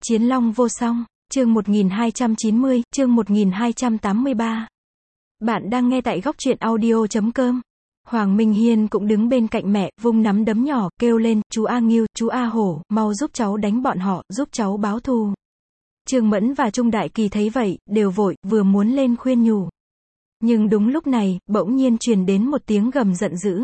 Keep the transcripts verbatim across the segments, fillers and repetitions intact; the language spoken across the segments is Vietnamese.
Chiến Long vô song, chương một nghìn hai trăm chín mươi, chương một nghìn hai trăm tám mươi ba. Bạn đang nghe tại góc truyện audio chấm com. Hoàng Minh Hiên cũng đứng bên cạnh mẹ, vung nắm đấm nhỏ, kêu lên, chú A Ngưu, chú A Hổ, mau giúp cháu đánh bọn họ, giúp cháu báo thù. Trương Mẫn và Trung Đại Kỳ thấy vậy, đều vội, vừa muốn lên khuyên nhủ. Nhưng đúng lúc này, bỗng nhiên truyền đến một tiếng gầm giận dữ.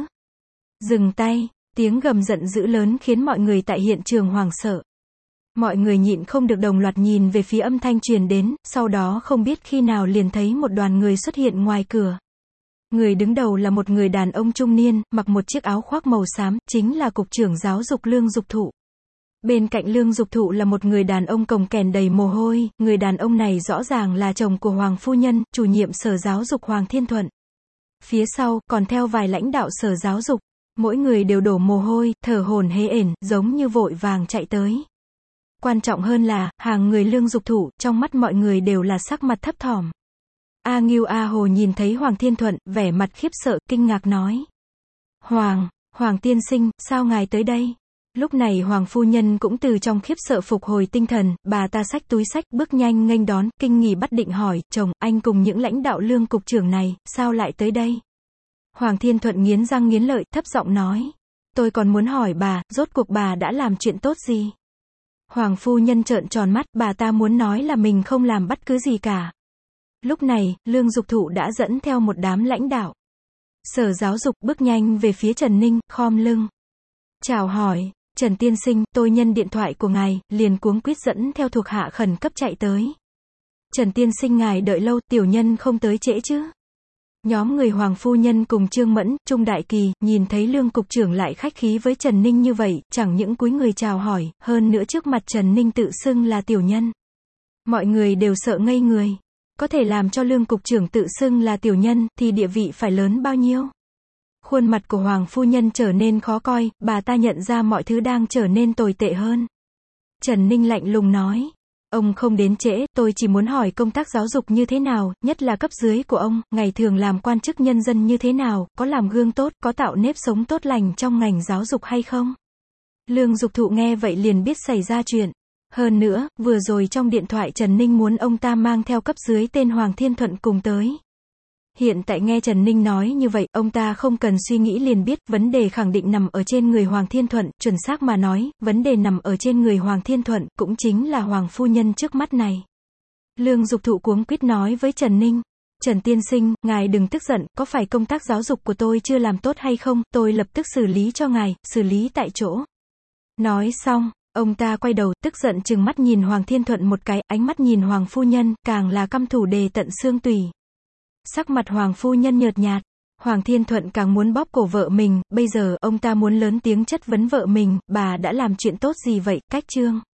Dừng tay, tiếng gầm giận dữ lớn khiến mọi người tại hiện trường hoảng sợ. Mọi người nhịn không được đồng loạt nhìn về phía âm thanh truyền đến, sau đó không biết khi nào liền thấy một đoàn người xuất hiện ngoài cửa. Người đứng đầu là một người đàn ông trung niên, mặc một chiếc áo khoác màu xám, chính là Cục trưởng Giáo dục Lương Dục Thụ. Bên cạnh Lương Dục Thụ là một người đàn ông cồng kềnh đầy mồ hôi, người đàn ông này rõ ràng là chồng của Hoàng Phu Nhân, chủ nhiệm Sở Giáo dục Hoàng Thiên Thuận. Phía sau, còn theo vài lãnh đạo Sở Giáo dục, mỗi người đều đổ mồ hôi, thở hổn hển, giống như vội vàng chạy tới. Quan trọng hơn là, hàng người Lương Dục Thụ, trong mắt mọi người đều là sắc mặt thấp thỏm. A Ngưu A Hồ nhìn thấy Hoàng Thiên Thuận, vẻ mặt khiếp sợ, kinh ngạc nói. Hoàng, Hoàng tiên sinh, sao ngài tới đây? Lúc này Hoàng Phu Nhân cũng từ trong khiếp sợ phục hồi tinh thần, bà ta xách túi xách, bước nhanh nghênh đón, kinh nghỉ bắt định hỏi, chồng, anh cùng những lãnh đạo Lương cục trưởng này, sao lại tới đây? Hoàng Thiên Thuận nghiến răng nghiến lợi, thấp giọng nói. Tôi còn muốn hỏi bà, rốt cuộc bà đã làm chuyện tốt gì? Hoàng Phu Nhân trợn tròn mắt, bà ta muốn nói là mình không làm bất cứ gì cả. Lúc này, Lương Dục Thụ đã dẫn theo một đám lãnh đạo Sở Giáo dục, bước nhanh về phía Trần Ninh, khom lưng. Chào hỏi, Trần tiên sinh, tôi nhân điện thoại của ngài, liền cuống quýt dẫn theo thuộc hạ khẩn cấp chạy tới. Trần tiên sinh ngài đợi lâu, tiểu nhân không tới trễ chứ? Nhóm người Hoàng Phu Nhân cùng Trương Mẫn, Trung Đại Kỳ, nhìn thấy Lương cục trưởng lại khách khí với Trần Ninh như vậy, chẳng những cúi người chào hỏi, hơn nữa trước mặt Trần Ninh tự xưng là tiểu nhân. Mọi người đều sợ ngây người. Có thể làm cho Lương cục trưởng tự xưng là tiểu nhân, thì địa vị phải lớn bao nhiêu? Khuôn mặt của Hoàng Phu Nhân trở nên khó coi, bà ta nhận ra mọi thứ đang trở nên tồi tệ hơn. Trần Ninh lạnh lùng nói. Ông không đến trễ, tôi chỉ muốn hỏi công tác giáo dục như thế nào, nhất là cấp dưới của ông, ngày thường làm quan chức nhân dân như thế nào, có làm gương tốt, có tạo nếp sống tốt lành trong ngành giáo dục hay không? Lương Dục Thụ nghe vậy liền biết xảy ra chuyện. Hơn nữa, vừa rồi trong điện thoại Trần Ninh muốn ông ta mang theo cấp dưới tên Hoàng Thiên Thuận cùng tới. Hiện tại nghe Trần Ninh nói như vậy, ông ta không cần suy nghĩ liền biết, vấn đề khẳng định nằm ở trên người Hoàng Thiên Thuận, chuẩn xác mà nói, vấn đề nằm ở trên người Hoàng Thiên Thuận, cũng chính là Hoàng Phu Nhân trước mắt này. Lương Dục Thụ cuống quýt nói với Trần Ninh. Trần tiên sinh, ngài đừng tức giận, có phải công tác giáo dục của tôi chưa làm tốt hay không, tôi lập tức xử lý cho ngài, xử lý tại chỗ. Nói xong, ông ta quay đầu, tức giận trừng mắt nhìn Hoàng Thiên Thuận một cái, ánh mắt nhìn Hoàng Phu Nhân, càng là căm thù đề tận xương tủy. Sắc mặt Hoàng Phu Nhân nhợt nhạt, Hoàng Thiên Thuận càng muốn bóp cổ vợ mình, bây giờ, ông ta muốn lớn tiếng chất vấn vợ mình, bà đã làm chuyện tốt gì vậy, cách trương.